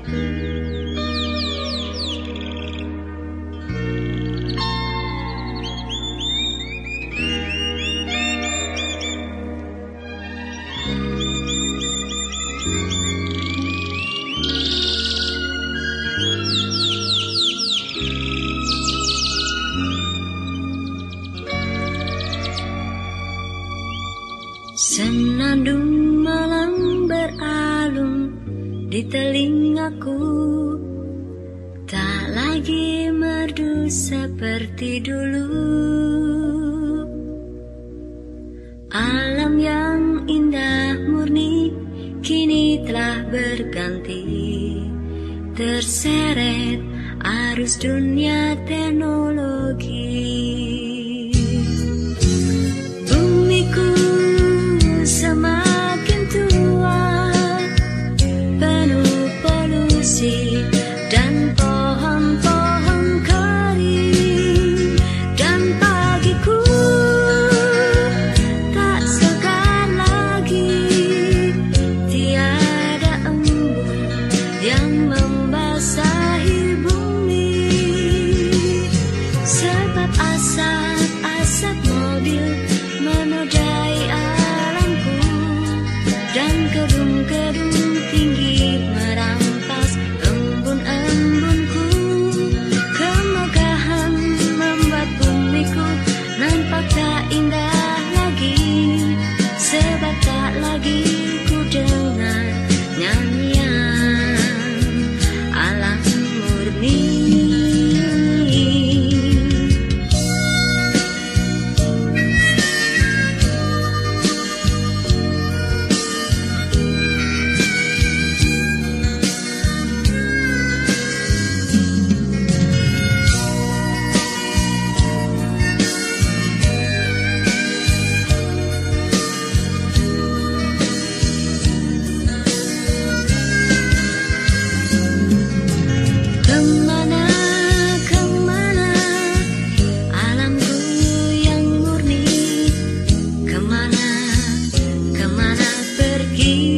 Senandung malam beralung di telingaku, tak lagi merdu seperti dulu. Alam yang indah murni kini telah berganti, terseret arus dunia teknologi. Bumiku semakin tua, penuh polusi dan pohon-pohon kering, dan pagiku tak segar lagi, tiada embun yang membasahi bumi, sebab asap mobil menodai alamku, dan gedung-gedung tinggi merampas embun-embunku. Kemegahan membuat bumiku nampak tak indah lagi, sebab tak lagi ku dengar nyanyian alam murni. Kemana alamku yang murni, kemana pergi?